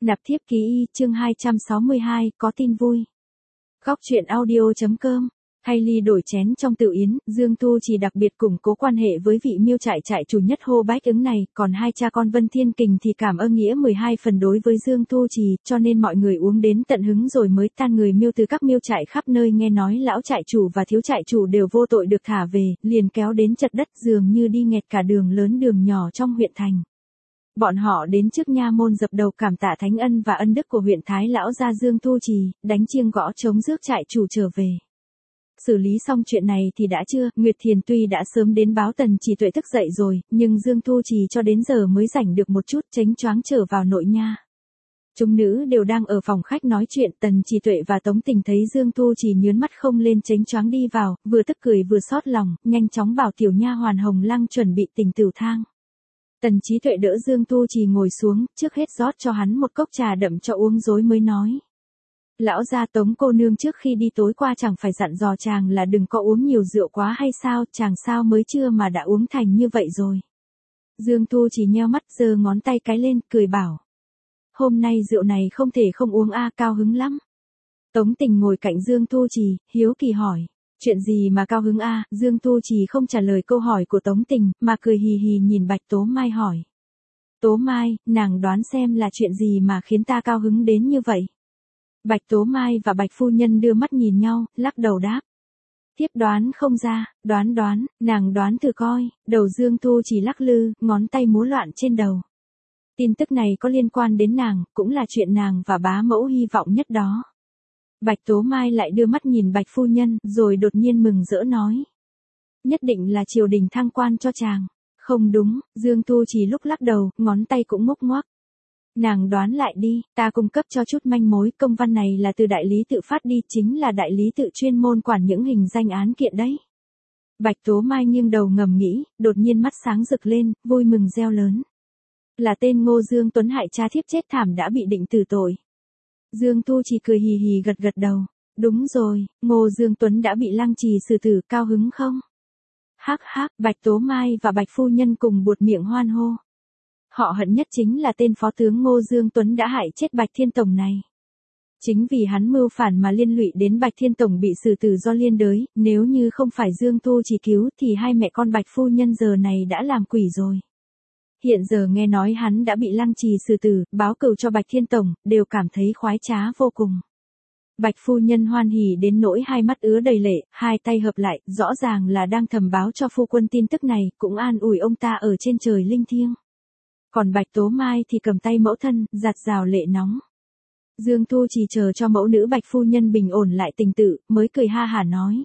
Nạp thiếp ký y, chương 262, có tin vui. Góc truyện audio.com. Thay ly đổi chén trong tiểu yến, Dương Tu Chỉ đặc biệt củng cố quan hệ với vị Miêu trại chủ nhất Hô Bách Ứng này, còn hai cha con Vân Thiên Kình thì cảm ơn nghĩa 12 phần đối với Dương Tu Chỉ, cho nên mọi người uống đến tận hứng rồi mới tan. Người Miêu từ các Miêu trại khắp nơi nghe nói lão trại chủ và thiếu trại chủ đều vô tội được thả về, liền kéo đến chật đất dường như đi nghẹt cả đường lớn đường nhỏ trong huyện thành. Bọn họ đến trước nha môn dập đầu cảm tạ thánh ân và ân đức của huyện Thái lão gia Dương Tu Chỉ, đánh chiêng gõ trống rước trại chủ trở về. Xử lý xong chuyện này thì đã trưa, Nguyệt Thiền tuy đã sớm đến báo Tần Chỉ Tuệ thức dậy rồi, nhưng Dương Tu Chỉ cho đến giờ mới rảnh được một chút, chánh choáng trở vào nội nha. Chúng nữ đều đang ở phòng khách nói chuyện, Tần Chỉ Tuệ và Tống Tình thấy Dương Tu Chỉ nhướn mắt không lên chánh choáng đi vào, vừa tức cười vừa xót lòng, nhanh chóng bảo tiểu nha hoàn Hồng Lăng chuẩn bị tỉnh tửu thang. Tần Chí Tuệ đỡ Dương Tu Chỉ ngồi xuống, trước hết rót cho hắn một cốc trà đậm cho uống rồi mới nói. Lão gia Tống cô nương trước khi đi tối qua chẳng phải dặn dò chàng là đừng có uống nhiều rượu quá hay sao, chàng sao mới trưa mà đã uống thành như vậy rồi. Dương Tu Chỉ nheo mắt giơ ngón tay cái lên, cười bảo. Hôm nay rượu này không thể không uống cao hứng lắm. Tống Tình ngồi cạnh Dương Tu Chỉ, hiếu kỳ hỏi. Chuyện gì mà cao hứng Dương Tu Chỉ không trả lời câu hỏi của Tống Tình, mà cười hì hì nhìn Bạch Tố Mai hỏi. Tố Mai, nàng đoán xem là chuyện gì mà khiến ta cao hứng đến như vậy? Bạch Tố Mai và Bạch Phu Nhân đưa mắt nhìn nhau, lắc đầu đáp. Tiếp đoán không ra, đoán, nàng đoán thử coi, đầu Dương Tu Chỉ lắc lư, ngón tay múa loạn trên đầu. Tin tức này có liên quan đến nàng, cũng là chuyện nàng và bá mẫu hy vọng nhất đó. Bạch Tố Mai lại đưa mắt nhìn Bạch Phu Nhân, rồi đột nhiên mừng rỡ nói. Nhất định là triều đình thăng quan cho chàng. Không đúng, Dương Tu Chỉ lúc lắc đầu, ngón tay cũng ngốc ngoác. Nàng đoán lại đi, ta cung cấp cho chút manh mối, công văn này là từ đại lý tự phát đi, chính là đại lý tự chuyên môn quản những hình danh án kiện đấy. Bạch Tố Mai nghiêng đầu ngầm nghĩ, đột nhiên mắt sáng rực lên, vui mừng reo lớn. Là tên Ngô Dương Tuấn hại cha thiếp chết thảm đã bị định tử tội. Dương Tu Chỉ cười hì hì gật đầu. Đúng rồi, Ngô Dương Tuấn đã bị Lăng Trì xử tử, cao hứng không? Hắc, Bạch Tố Mai và Bạch Phu Nhân cùng buột miệng hoan hô. Họ hận nhất chính là tên phó tướng Ngô Dương Tuấn đã hại chết Bạch Thiên Tổng này. Chính vì hắn mưu phản mà liên lụy đến Bạch Thiên Tổng bị xử tử do liên đới, nếu như không phải Dương Tu Chỉ cứu thì hai mẹ con Bạch Phu Nhân giờ này đã làm quỷ rồi. Hiện giờ nghe nói hắn đã bị Lăng Trì xử tử, báo cừu cho Bạch Thiên Tổng, đều cảm thấy khoái trá vô cùng. Bạch Phu Nhân hoan hỉ đến nỗi hai mắt ứa đầy lệ, hai tay hợp lại, rõ ràng là đang thầm báo cho phu quân tin tức này, cũng an ủi ông ta ở trên trời linh thiêng. Còn Bạch Tố Mai thì cầm tay mẫu thân, giạt rào lệ nóng. Dương Tu Chỉ chờ cho mẫu nữ Bạch Phu Nhân bình ổn lại tình tự, mới cười ha hả nói.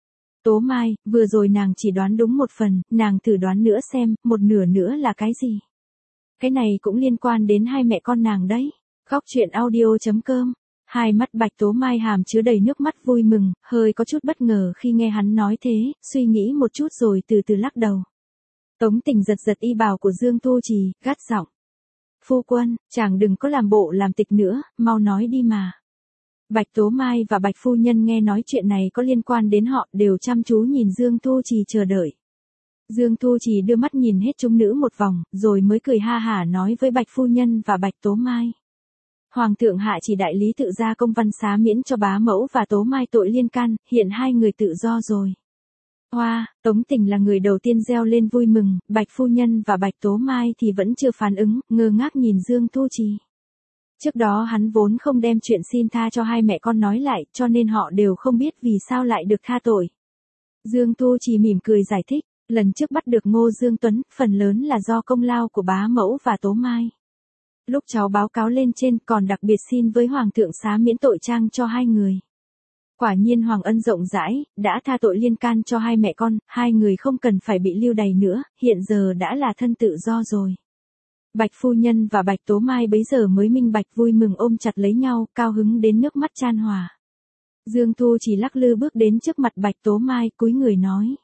Tố Mai, vừa rồi nàng chỉ đoán đúng một phần, nàng thử đoán nữa xem, một nửa nữa là cái gì? Cái này cũng liên quan đến hai mẹ con nàng đấy. Góc truyện audio.com. Hai mắt Bạch Tố Mai hàm chứa đầy nước mắt vui mừng, hơi có chút bất ngờ khi nghe hắn nói thế, suy nghĩ một chút rồi từ từ lắc đầu. Tống Tình giật y bào của Dương Tu Chỉ, gắt giọng. Phu quân, chàng đừng có làm bộ làm tịch nữa, mau nói đi mà. Bạch Tố Mai và Bạch Phu Nhân nghe nói chuyện này có liên quan đến họ, đều chăm chú nhìn Dương Tu Chỉ chờ đợi. Dương Tu Chỉ đưa mắt nhìn hết chúng nữ một vòng, rồi mới cười ha hả nói với Bạch Phu Nhân và Bạch Tố Mai. Hoàng thượng hạ chỉ đại lý tự ra công văn xá miễn cho bá mẫu và Tố Mai tội liên can, hiện hai người tự do rồi. Hoa, Tống Tình là người đầu tiên reo lên vui mừng, Bạch Phu Nhân và Bạch Tố Mai thì vẫn chưa phản ứng, ngơ ngác nhìn Dương Tu Chỉ. Trước đó hắn vốn không đem chuyện xin tha cho hai mẹ con nói lại, cho nên họ đều không biết vì sao lại được tha tội. Dương Tu Chỉ mỉm cười giải thích, lần trước bắt được Ngô Dương Tuấn, phần lớn là do công lao của bá mẫu và Tố Mai. Lúc cháu báo cáo lên trên còn đặc biệt xin với Hoàng thượng xá miễn tội trang cho hai người. Quả nhiên Hoàng ân rộng rãi, đã tha tội liên can cho hai mẹ con, hai người không cần phải bị lưu đày nữa, hiện giờ đã là thân tự do rồi. Bạch Phu Nhân và Bạch Tố Mai bấy giờ mới minh bạch vui mừng ôm chặt lấy nhau, cao hứng đến nước mắt chan hòa. Dương Tu Chỉ lắc lư bước đến trước mặt Bạch Tố Mai, cúi người nói.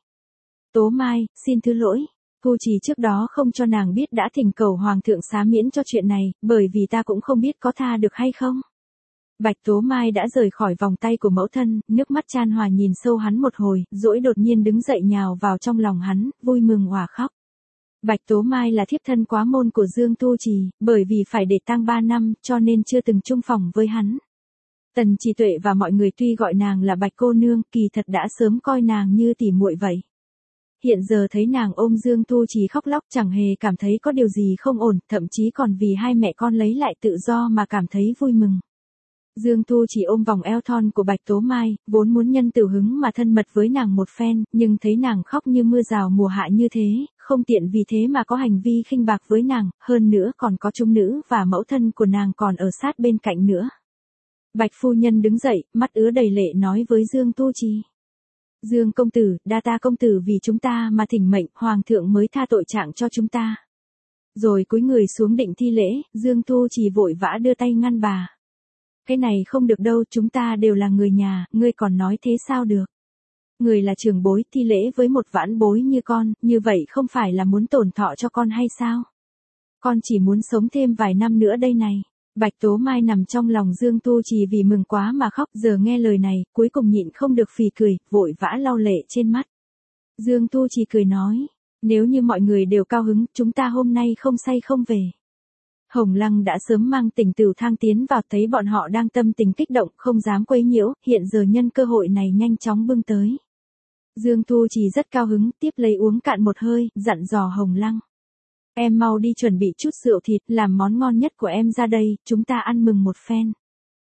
Tố Mai, xin thứ lỗi. Tu Chỉ trước đó không cho nàng biết đã thỉnh cầu Hoàng thượng xá miễn cho chuyện này, bởi vì ta cũng không biết có tha được hay không. Bạch Tố Mai đã rời khỏi vòng tay của mẫu thân, nước mắt chan hòa nhìn sâu hắn một hồi, dỗi đột nhiên đứng dậy nhào vào trong lòng hắn, vui mừng òa khóc. Bạch Tố Mai là thiếp thân quá môn của Dương Tu Trì, bởi vì phải để tang 3 năm cho nên chưa từng chung phòng với hắn. Tần Chỉ Tuệ và mọi người tuy gọi nàng là Bạch cô nương, kỳ thật đã sớm coi nàng như tỉ muội vậy. Hiện giờ thấy nàng ôm Dương Tu Trì khóc lóc chẳng hề cảm thấy có điều gì không ổn, thậm chí còn vì hai mẹ con lấy lại tự do mà cảm thấy vui mừng. Dương Tu Trì ôm vòng eo thon của Bạch Tố Mai, vốn muốn nhân từ hứng mà thân mật với nàng một phen, nhưng thấy nàng khóc như mưa rào mùa hạ như thế, không tiện vì thế mà có hành vi khinh bạc với nàng, hơn nữa còn có trung nữ và mẫu thân của nàng còn ở sát bên cạnh nữa. Bạch phu nhân đứng dậy, mắt ứa đầy lệ nói với Dương Tu Trì. Dương công tử, đa ta công tử vì chúng ta mà thỉnh mệnh, hoàng thượng mới tha tội trạng cho chúng ta. Rồi cúi người xuống định thi lễ, Dương Tu Trì vội vã đưa tay ngăn bà. Cái này không được đâu, chúng ta đều là người nhà, ngươi còn nói thế sao được. Người là trưởng bối, thi lễ với một vãn bối như con, như vậy không phải là muốn tổn thọ cho con hay sao? Con chỉ muốn sống thêm vài năm nữa đây này. Bạch Tố Mai nằm trong lòng Dương Tu Trì vì mừng quá mà khóc, giờ nghe lời này, cuối cùng nhịn không được phì cười, vội vã lau lệ trên mắt. Dương Tu Trì cười nói, nếu như mọi người đều cao hứng, chúng ta hôm nay không say không về. Hồng Lăng đã sớm mang Tỉnh Tửu Thang tiến vào, thấy bọn họ đang tâm tình kích động, không dám quấy nhiễu, hiện giờ nhân cơ hội này nhanh chóng bưng tới. Dương Tu Trì rất cao hứng, tiếp lấy uống cạn một hơi, dặn dò Hồng Lăng. Em mau đi chuẩn bị chút rượu thịt, làm món ngon nhất của em ra đây, chúng ta ăn mừng một phen.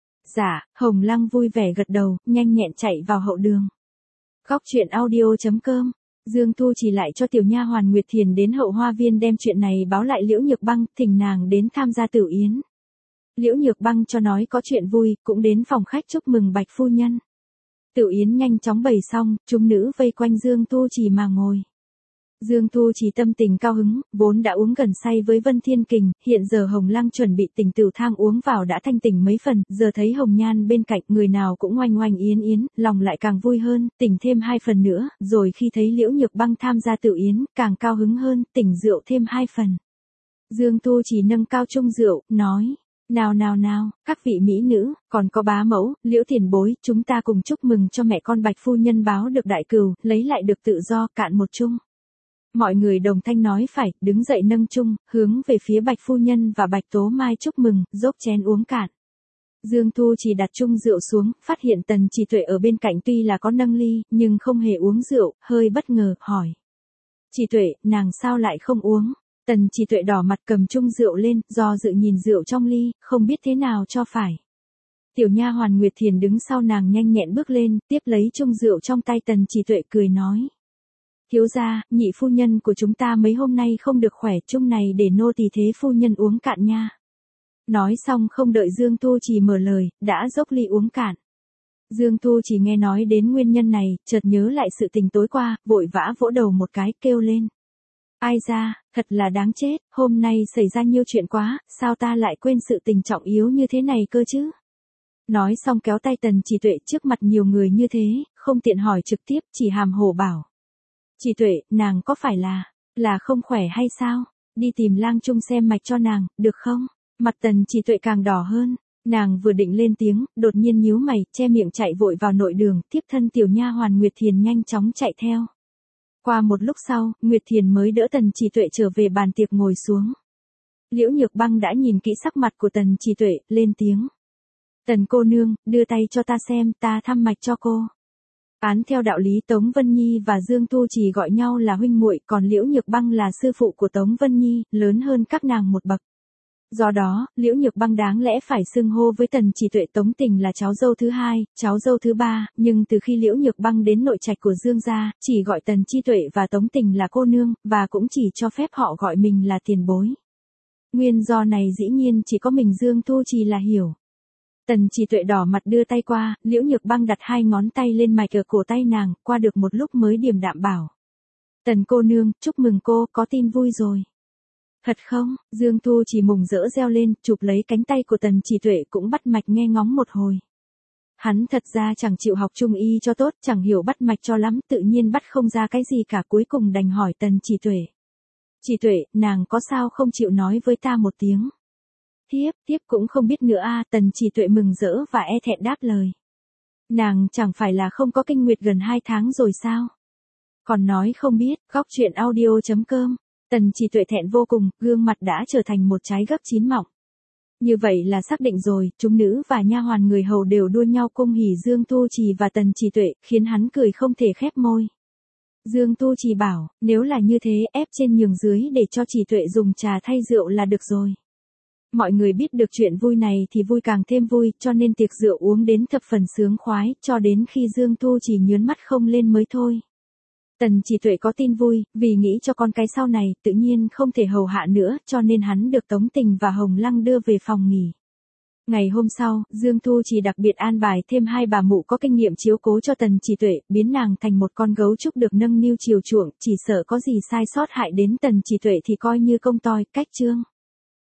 Dạ, Hồng Lăng vui vẻ gật đầu, nhanh nhẹn chạy vào hậu đường. Góc truyện audio.com. Dương Tu Trì lại cho tiểu nha hoàn Nguyệt Thiền đến hậu hoa viên đem chuyện này báo lại Liễu Nhược Băng, thỉnh nàng đến tham gia tửu yến. Liễu Nhược Băng cho nói có chuyện vui, cũng đến phòng khách chúc mừng Bạch phu nhân. Tửu yến nhanh chóng bày xong, chúng nữ vây quanh Dương Tu Trì mà ngồi. Dương Tu Trì tâm tình cao hứng, vốn đã uống gần say với Vân Thiên Kình, hiện giờ Hồng Lăng chuẩn bị Tỉnh Tửu Thang uống vào đã thanh tỉnh mấy phần, giờ thấy Hồng Nhan bên cạnh người nào cũng oanh oanh yến yến, lòng lại càng vui hơn, tỉnh thêm 2 phần nữa, rồi khi thấy Liễu Nhược Băng tham gia tửu yến, càng cao hứng hơn, tỉnh rượu thêm 2 phần. Dương Tu Trì nâng cao chung rượu, nói, nào, các vị mỹ nữ, còn có bá mẫu, Liễu tiền bối, chúng ta cùng chúc mừng cho mẹ con Bạch phu nhân báo được đại cừu, lấy lại được tự do, cạn một chung. Mọi người đồng thanh nói phải, đứng dậy nâng chung, hướng về phía Bạch phu nhân và Bạch Tố Mai chúc mừng, dốc chén uống cạn. Dương Tu Trì đặt chung rượu xuống, phát hiện Tần Chỉ Tuệ ở bên cạnh tuy là có nâng ly, nhưng không hề uống rượu, hơi bất ngờ, hỏi. Chỉ Tuệ, nàng sao lại không uống? Tần Chỉ Tuệ đỏ mặt cầm chung rượu lên, do dự nhìn rượu trong ly, không biết thế nào cho phải. Tiểu nha hoàn Nguyệt Thiền đứng sau nàng nhanh nhẹn bước lên, tiếp lấy chung rượu trong tay Tần Chỉ Tuệ cười nói. Thiếu gia, nhị phu nhân của chúng ta mấy hôm nay không được khỏe, chung này để nô tỳ thế phu nhân uống cạn nha. Nói xong không đợi Dương Tu Trì mở lời, đã dốc ly uống cạn. Dương Tu Trì nghe nói đến nguyên nhân này, chợt nhớ lại sự tình tối qua, vội vã vỗ đầu một cái, kêu lên. Ai ra, thật là đáng chết, hôm nay xảy ra nhiều chuyện quá, sao ta lại quên sự tình trọng yếu như thế này cơ chứ? Nói xong kéo tay Tần Chỉ Tuệ trước mặt nhiều người như thế, không tiện hỏi trực tiếp, chỉ hàm hồ bảo. Chỉ Tuệ, nàng có phải là không khỏe hay sao? Đi tìm lang trung xem mạch cho nàng, được không? Mặt Tần Chỉ Tuệ càng đỏ hơn, nàng vừa định lên tiếng, đột nhiên nhíu mày, che miệng chạy vội vào nội đường, tiếp thân tiểu nha hoàn Nguyệt Thiền nhanh chóng chạy theo. Qua một lúc sau, Nguyệt Thiền mới đỡ Tần Chỉ Tuệ trở về bàn tiệc ngồi xuống. Liễu Nhược Băng đã nhìn kỹ sắc mặt của Tần Chỉ Tuệ, lên tiếng. Tần cô nương, đưa tay cho ta xem, ta thăm mạch cho cô. Án theo đạo lý Tống Vân Nhi và Dương Tu Trì gọi nhau là huynh muội, còn Liễu Nhược Băng là sư phụ của Tống Vân Nhi, lớn hơn các nàng một bậc. Do đó, Liễu Nhược Băng đáng lẽ phải xưng hô với Tần Chỉ Tuệ Tống Tình là cháu dâu thứ hai, cháu dâu thứ ba, nhưng từ khi Liễu Nhược Băng đến nội trạch của Dương gia, chỉ gọi Tần Chỉ Tuệ và Tống Tình là cô nương, và cũng chỉ cho phép họ gọi mình là tiền bối. Nguyên do này dĩ nhiên chỉ có mình Dương Tu Trì là hiểu. Tần Chỉ Tuệ đỏ mặt đưa tay qua, Liễu Nhược Băng đặt 2 ngón tay lên mạch ở cổ tay nàng, qua được một lúc mới điềm đạm bảo. Tần cô nương, chúc mừng cô, có tin vui rồi. Thật không? Dương Tu Trì mừng rỡ reo lên, chụp lấy cánh tay của Tần Chỉ Tuệ cũng bắt mạch nghe ngóng một hồi. Hắn thật ra chẳng chịu học trung y cho tốt, chẳng hiểu bắt mạch cho lắm, tự nhiên bắt không ra cái gì cả, cuối cùng đành hỏi Tần Chỉ Tuệ. Chỉ Tuệ, nàng có sao không chịu nói với ta một tiếng? Tiếp cũng không biết nữa a. Tần Chỉ Tuệ mừng rỡ và e thẹn đáp lời. Nàng chẳng phải là không có kinh nguyệt gần 2 tháng rồi sao? Còn nói không biết, góc truyện audio.com Tần Chỉ Tuệ thẹn vô cùng, gương mặt đã trở thành một trái gấp chín mọng. Như vậy là xác định rồi, chúng nữ và nha hoàn người hầu đều đua nhau cung hỉ Dương Tu Trì và Tần Chỉ Tuệ, khiến hắn cười không thể khép môi. Dương Tu Trì bảo, nếu là như thế, ép trên nhường dưới để cho Chỉ Tuệ dùng trà thay rượu là được rồi. Mọi người biết được chuyện vui này thì vui càng thêm vui, cho nên tiệc rượu uống đến thập phần sướng khoái, cho đến khi Dương Tu Trì nhớn mắt không lên mới thôi. Tần Chỉ Tuệ có tin vui, vì nghĩ cho con cái sau này, tự nhiên không thể hầu hạ nữa, cho nên hắn được Tống Tình và Hồng Lăng đưa về phòng nghỉ. Ngày hôm sau, Dương Tu Trì đặc biệt an bài thêm hai bà mụ có kinh nghiệm chiếu cố cho Tần Chỉ Tuệ, biến nàng thành một con gấu trúc được nâng niu chiều chuộng, chỉ sợ có gì sai sót hại đến Tần Chỉ Tuệ thì coi như công toi, cách trương.